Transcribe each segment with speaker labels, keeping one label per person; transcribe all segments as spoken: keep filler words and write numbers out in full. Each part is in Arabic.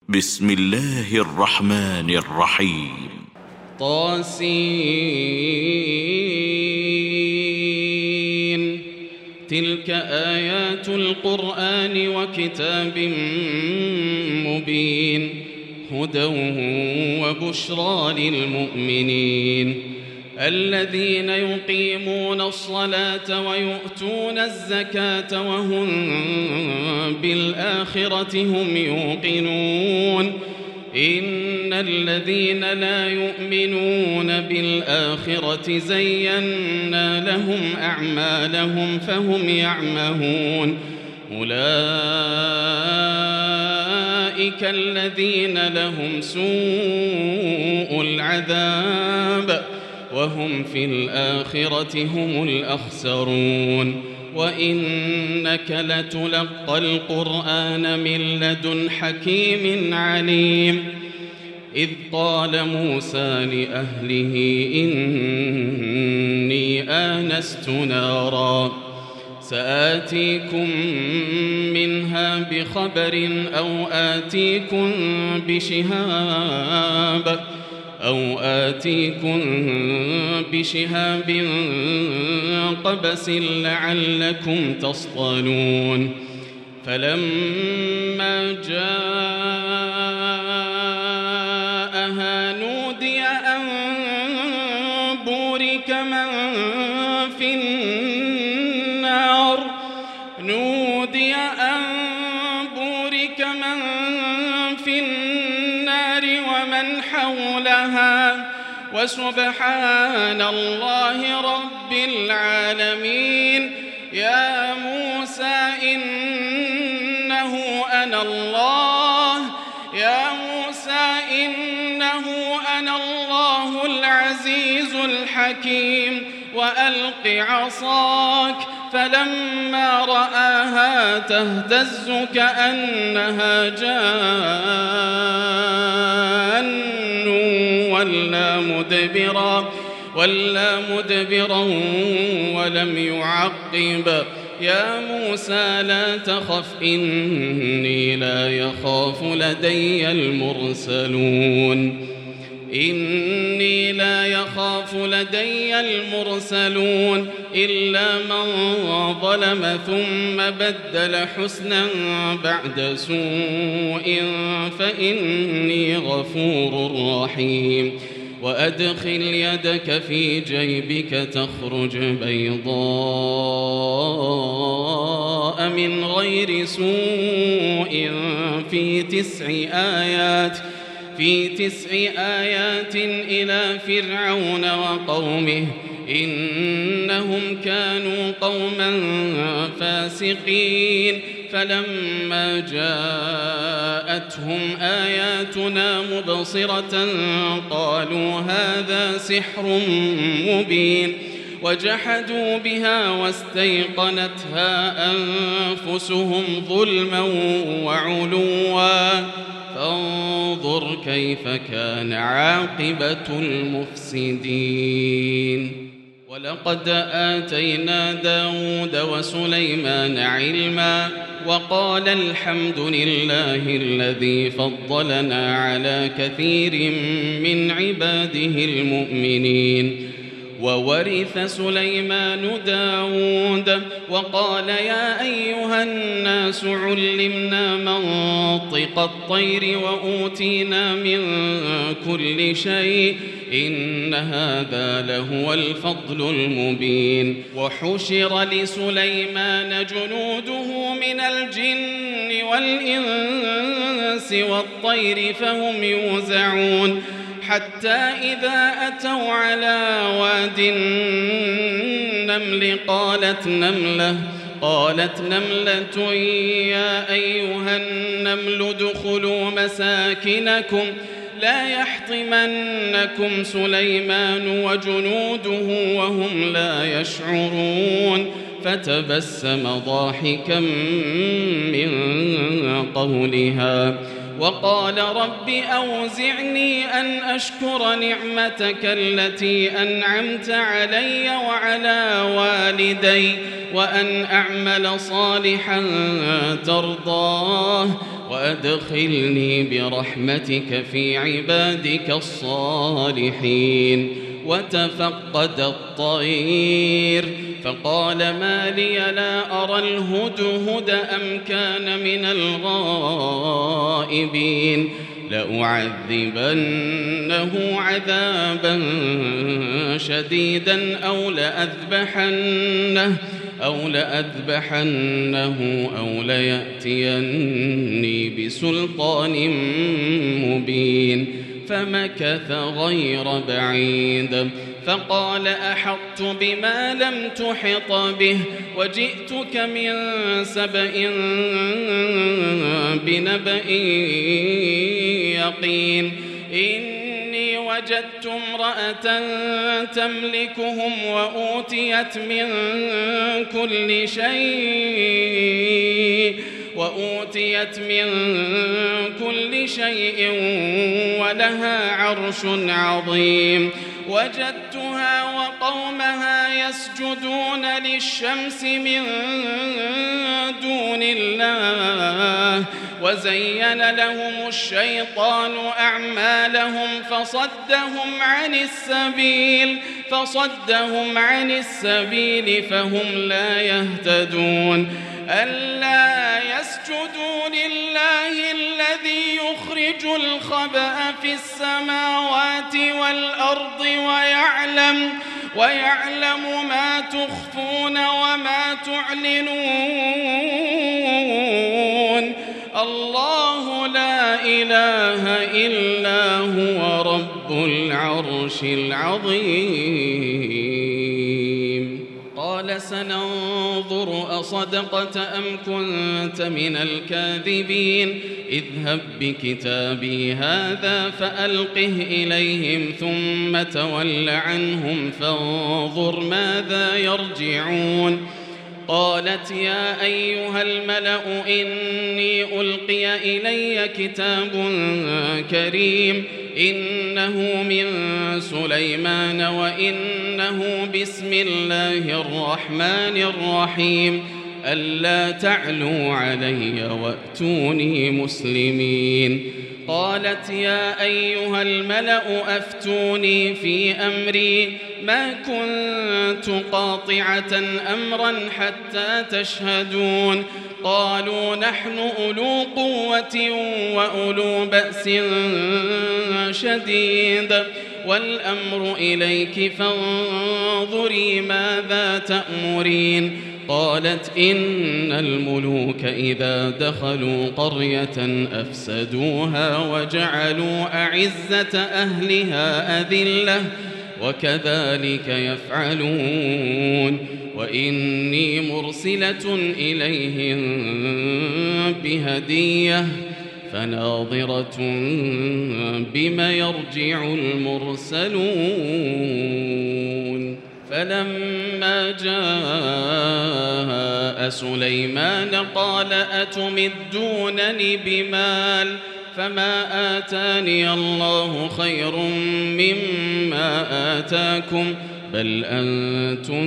Speaker 1: بسم الله الرحمن الرحيم.
Speaker 2: طاسين. تلك آيات القرآن وكتاب مبين، هدى وبشرى للمؤمنين الذين يقيمون الصلاة ويؤتون الزكاة وهم بالآخرة هم يوقنون. إن الذين لا يؤمنون بالآخرة زينا لهم أعمالهم فهم يعمهون. أولئك الذين لهم سوء العذاب وهم في الآخرة هم الأخسرون. وإنك لتلقى القرآن من لدن حكيم عليم. إذ قال موسى لأهله إني آنست نارا سآتيكم منها بخبر أو آتيكم بشهاب أو آتيكم بشهاب قبس لعلكم تصطلون. فلما جاءها نودي أن بورك من في النار نودي أن بورك من في النار ومن حولها وسبحان الله رب العالمين. يا موسى إنه أنا الله يا موسى إنه أنا الله العزيز الحكيم. وألق عصاك فلما رآها تهتز كأنها جان ولا مدبرا ولا مدبرا ولم يعقب. يا موسى لا تخف إني لا يخاف لدي المرسلون إني لا يخاف لدي المرسلون إلا من ظلم ثم بدل حسنا بعد سوء فإني غفور رحيم. وأدخل يدك في جيبك تخرج بيضاء من غير سوء في تسع آيات في تسع آيات إلى فرعون وقومه إنهم كانوا قوما فاسقين. فلما جاءتهم آياتنا مبصرة قالوا هذا سحر مبين. وجحدوا بها واستيقنتها أنفسهم ظلما وعلوا فانظر كيف كان عاقبة المفسدين. ولقد آتينا داود وسليمان علما وقال الحمد لله الذي فضلنا على كثير من عباده المؤمنين. وورث سليمان داود وقال يا أيها الناس علمنا منطق الطير وأوتينا من كل شيء إن هذا لهو الفضل المبين. وحشر لسليمان جنوده من الجن والإنس والطير فهم يوزعون حتى إذا أتوا على واد النمل قالت نملة قالت نملة يا أيها النمل ادخلوا مساكنكم لا يحطمنكم سليمان وجنوده وهم لا يشعرون. فتبسم ضاحكا من قولها وقال رب أوزعني أن أشكر نعمتك التي أنعمت علي وعلى والدي وأن أعمل صالحا ترضاه وأدخلني برحمتك في عبادك الصالحين. وتفقد الطير فقال ما لي لا أرى الهدهد أم كان من الغائبين لأعذبنه عذابا شديدا أو لأذبحنه أو لأذبحنه أو ليأتيني بسلطان مبين. فمكث غير بعيد فقال أحطت بما لم تحط به وجئتك من سبأ بنبأ يقين إني وجدت امرأة تملكهم وأوتيت من كل شيء وأوتيت من كل شيء ولها عرش عظيم. وجدتها وقومها يسجدون للشمس من دون الله وزين لهم الشيطان أعمالهم فصدهم عن السبيل فصدهم عن السبيل فهم لا يهتدون. ألا يسجدوا لله الذي يخرج الخبأ في السماوات والأرض ويعلم ويعلم ما تخفون وما تعلنون. الله لا إله إلا هو رب العرش العظيم. قال سننظر أصدقت أم كنت من الكاذبين اذهب بكتابي هذا فألقه إليهم ثم تول عنهم فانظر ماذا يرجعون. قالت يا أيها الملأ إني ألقي إلي كتاب كريم إنه من سليمان وإنه بسم الله الرحمن الرحيم ألا تعلوا علي وأتوني مسلمين. قالت يا أيها الملأ أفتوني في أمري ما كنت قاطعة أمرا حتى تشهدون. قالوا نحن أولو قوة وأولو بأس شديد والأمر إليك فانظري ماذا تأمرين. قالت إن الملوك إذا دخلوا قرية أفسدوها وجعلوا أعزة أهلها أذلة وكذلك يفعلون. وإني مرسلة إليهم بهدية فناظرة بما يرجع المرسلون. فلما جاء سليمان قال أتمدونني بمال فما آتاني الله خير مما آتاكم بل أنتم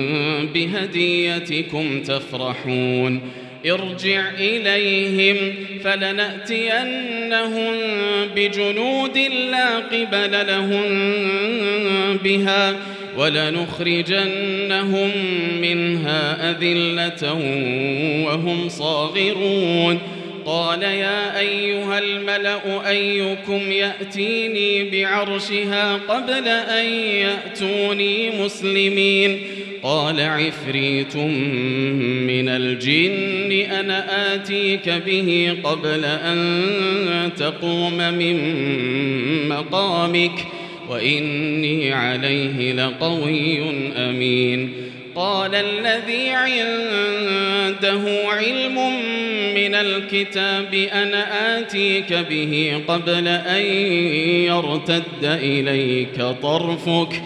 Speaker 2: بهديتكم تفرحون. ارجع إليهم فلنأتينهم بجنود لا قبل لهم بها ولنخرجنهم منها أذلة وهم صاغرون. قال يا أيها الملأ أيكم يأتيني بعرشها قبل أن يأتوني مسلمين. قال عفريت من الجن أنا آتيك به قبل أن تقوم من مقامك وإني عليه لقوي أمين. قال الذي عنده علم من الكتاب أنا آتيك به قبل أن يرتد إليك طرفك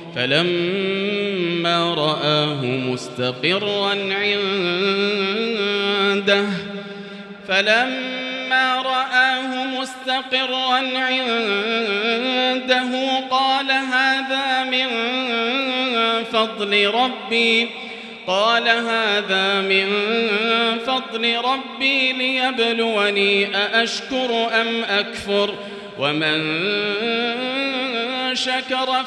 Speaker 2: فلما رآه مستقرا عنده فلما رآه مستقرا عنده قال هذا من فضل ربي قال هذا من فضل ربي ليبلوني أأشكر أم أكفر ومن شكر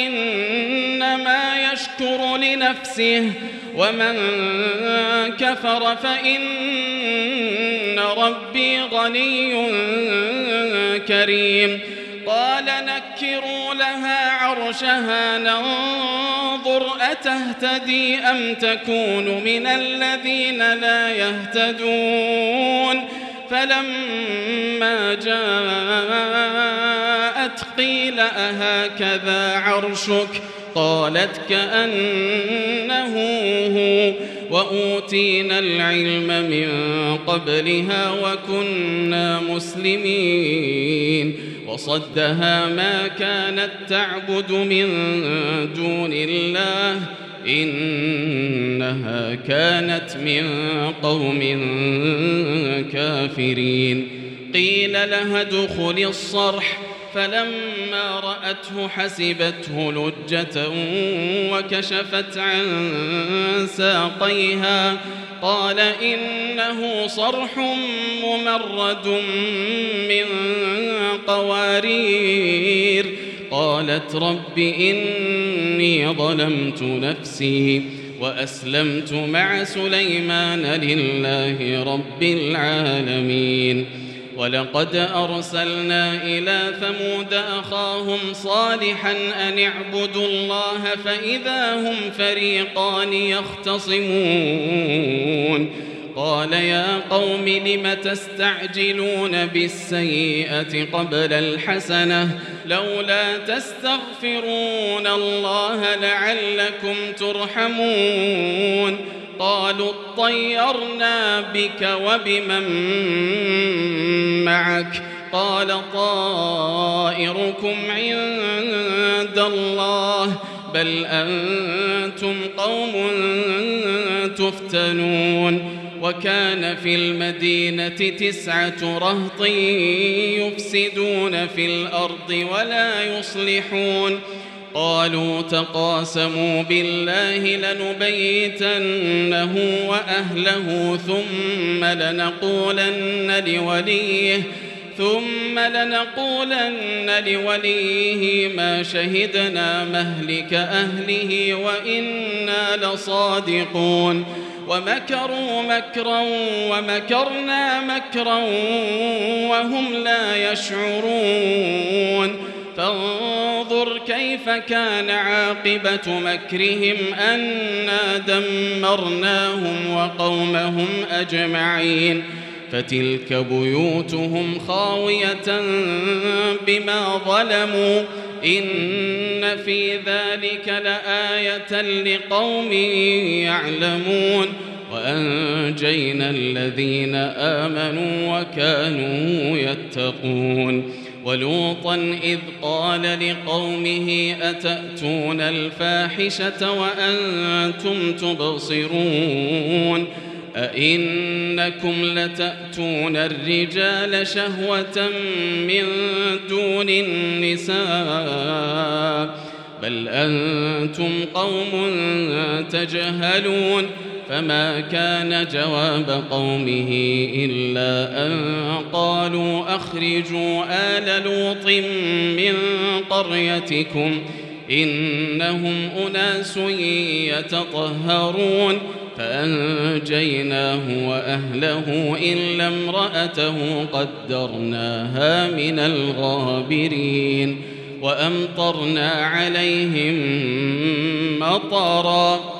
Speaker 2: فإنما يشكر لنفسه ومن كفر فإن ربي غني كريم قال نكروا لها عرشها ننظر أتهتدي أم تكون من الذين لا يهتدون فلما جاءت قيل أهكذا عرشك قالت كأنه هو وأوتينا العلم من قبلها وكنا مسلمين وصدها ما كانت تعبد من دون الله إنها كانت من قوم كافرين قيل لها ادخل الصرح فلما رأته حسبته لجة وكشفت عن ساقيها قال إنه صرح ممرد من قوارير قالت رب إني ظلمت نفسي وأسلمت مع سليمان لله رب العالمين ولقد أرسلنا إلى ثمود أخاهم صالحا أن اعبدوا الله فإذا هم فريقان يختصمون قال يا قوم لم تستعجلون بالسيئة قبل الحسنة لولا تستغفرون الله لعلكم ترحمون قالوا اطيرنا بك وبمن معك قال طائركم عند الله بل أنتم قوم تفتنون وكان في المدينة تسعة رهط يفسدون في الأرض ولا يصلحون قالوا تقاسموا بالله لنبيتنه وأهله ثم لنقولن لوليه ثم لنقولن لوليه ما شهدنا مهلك أهله وإنا لصادقون ومكروا مكرا ومكرنا مكرا وهم لا يشعرون فانظر كيف كان عاقبة مكرهم أنا دمرناهم وقومهم أجمعين فتلك بيوتهم خاوية بما ظلموا إن في ذلك لآية لقوم يعلمون وأنجينا الذين آمنوا وكانوا يتقون ولوطا إذ قال لقومه أتأتون الفاحشة وأنتم تبصرون أئنكم لتأتون الرجال شهوة من دون النساء بل أنتم قوم تجهلون فما كان جواب قومه إلا أن قالوا أخرجوا آل لوط من قريتكم إنهم أناس يتطهرون فأنجيناه وأهله إلا امرأته قدرناها من الغابرين وأمطرنا عليهم مطرا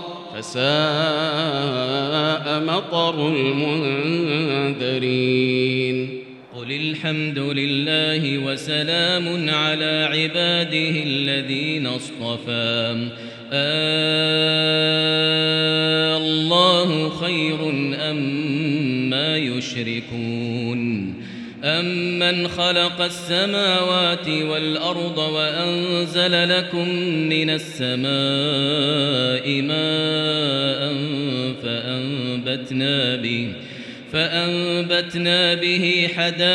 Speaker 2: فساء مطر المنذرين
Speaker 3: قل الحمد لله وسلام على عباده الذين اصطفى الله خير أما يشركون أمن خلق السماوات والأرض وأنزل لكم من السماء ماء فأنبتنا به فأنبتنا به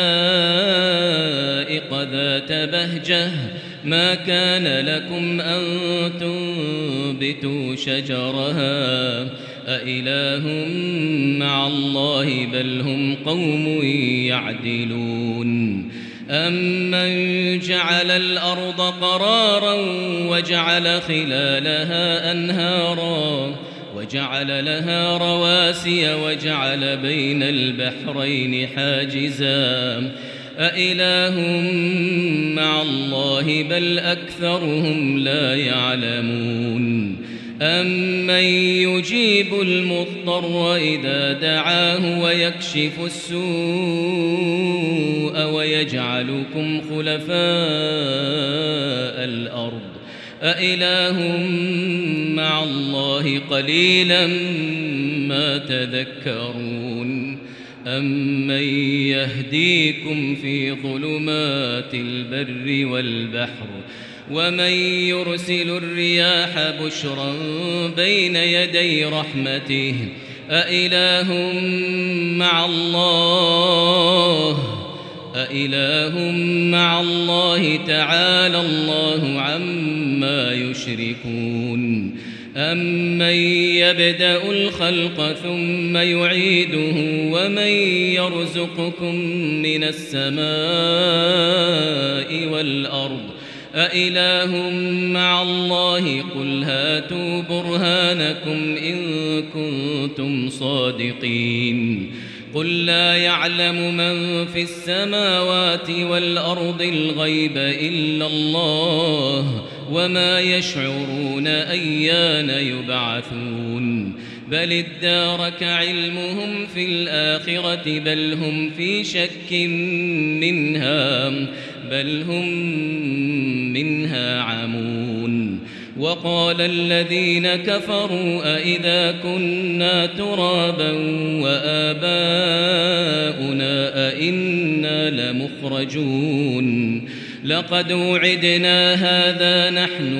Speaker 3: حدائق ذات بهجة ما كان لكم أن تنبتوا شجرها أإله مع الله بل هم قوم يعدلون أمن جعل الأرض قرارا وجعل خلالها أنهارا وجعل لها رواسي وجعل بين البحرين حاجزا أإله مع الله بل أكثرهم لا يعلمون أمن يجيب المضطر إذا دعاه ويكشف السوء ويجعلكم خلفاء الأرض أإله مع الله قليلا ما تذكرون أمن يهديكم في ظلمات البر والبحر ومن يرسل الرياح بشرا بين يدي رحمته أإله مع الله أإله مع الله تعالى الله عما يشركون أمن يبدأ الخلق ثم يعيده ومن يرزقكم من السماء والأرض أإله مع الله قل هاتوا برهانكم إن كنتم صادقين قل لا يعلم من في السماوات والأرض الغيب إلا الله وما يشعرون أيان يبعثون بل ادارك علمهم في الآخرة بل هم في شك منها بل هم منها عمون وقال الذين كفروا أئذا كنا ترابا وآباؤنا أئنا لمخرجون لقد وعدنا هذا نحن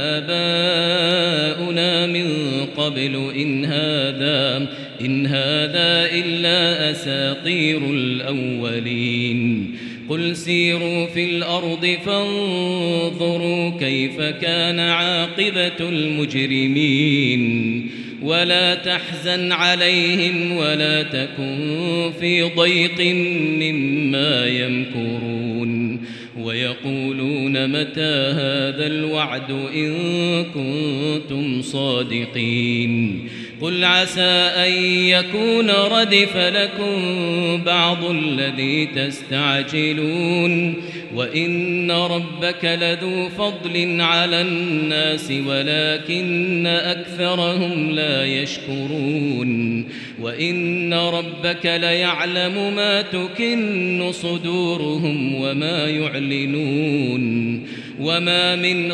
Speaker 3: وآباؤنا من قبل إن هذا إن هذا إلا أساطير الأولين قل سيروا في الأرض فانظروا كيف كان عاقبة المجرمين ولا تحزن عليهم ولا تكن في ضيق مما يمكرون ويقولون متى هذا الوعد إن كنتم صادقين قل عسى أن يكون ردف لكم بعض الذي تستعجلون وإن ربك لذو فضل على الناس ولكن أكثرهم لا يشكرون وإن ربك ليعلم ما تكن صدورهم وما يعلنون وما من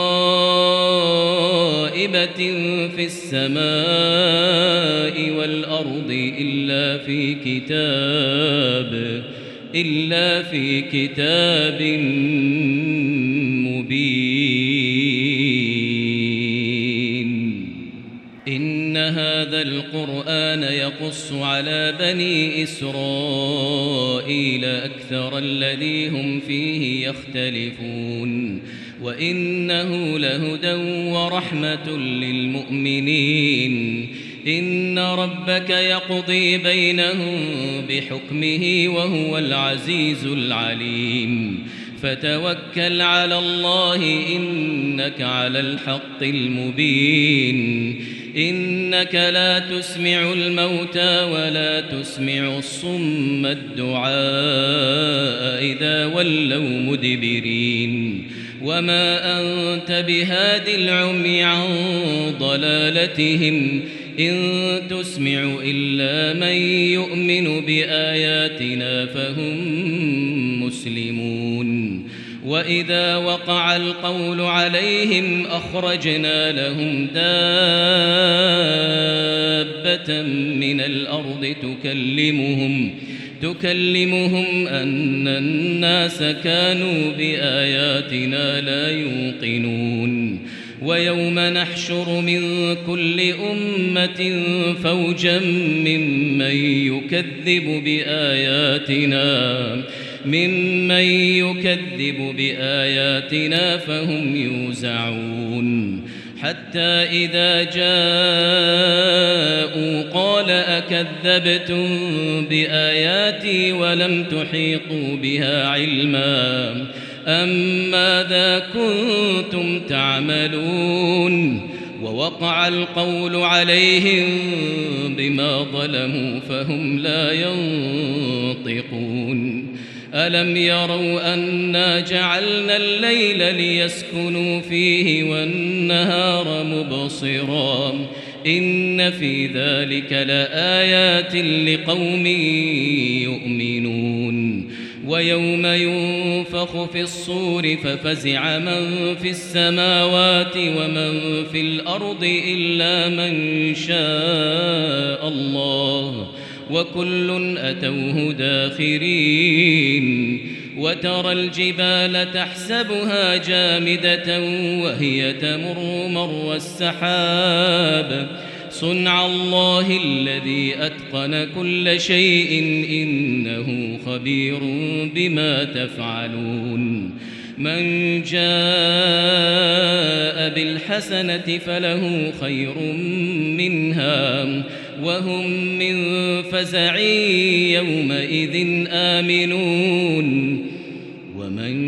Speaker 3: غائبة في السماء والأرض إلا في كتاب إلا في كتاب مبين إن هذا القرآن يقص على بني إسرائيل أكثر الذي هم فيه يختلفون وإنه لهدى ورحمة للمؤمنين إن ربك يقضي بينهم بحكمه وهو العزيز العليم فتوكل على الله إنك على الحق المبين إنك لا تسمع الموتى ولا تسمع الصم الدعاء إذا ولوا مدبرين وما أنت بهاد العمي عن ضلالتهم إن تسمع إلا من يؤمن بآياتنا فهم مسلمون وإذا وقع القول عليهم أخرجنا لهم دابة من الأرض تكلمهم تكلمهم أن الناس كانوا بآياتنا لا يوقنون ويوم نحشر من كل أمة فوجا ممن يكذب بآياتنا ممن يكذب بآياتنا فهم يوزعون حتى إذا جاءوا قال أكذبتم بآياتي ولم تحيطوا بها علما أم ماذا كنتم تعملون ووقع القول عليهم بما ظلموا فهم لا ينطقون ألم يروا أنا جعلنا الليل ليسكنوا فيه والنهار مبصرا إن في ذلك لآيات لقوم يؤمنون ويوم ينفخ في الصور ففزع من في السماوات ومن في الأرض إلا من شاء الله وكل أتوه داخرين وترى الجبال تحسبها جامدة وهي تمر مر السحاب صنع الله الذي أتقن كل شيء إنه خبير بما تفعلون من جاء بالحسنة فله خير منها وهم من فزع يومئذ آمنون ومن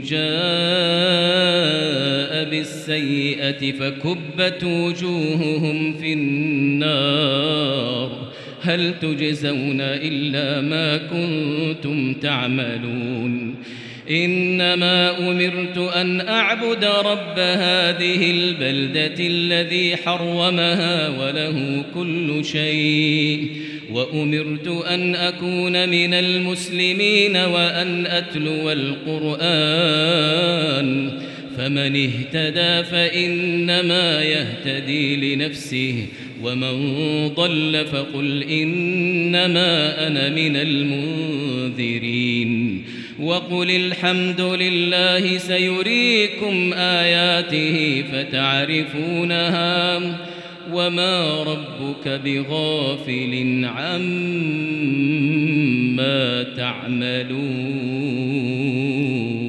Speaker 3: جاء بالسيئة فكبت وجوههم في النار هل تجزون إلا ما كنتم تعملون إنما أمرت أن أعبد رب هذه البلدة الذي حرمها وله كل شيء وأمرت أن أكون من المسلمين وأن أتلو القرآن فمن اهتدى فإنما يهتدي لنفسه ومن ضل فقل إنما أنا من المنذرين وقل الحمد لله سيريكم آياته فتعرفونها وما ربك بغافل عما تعملون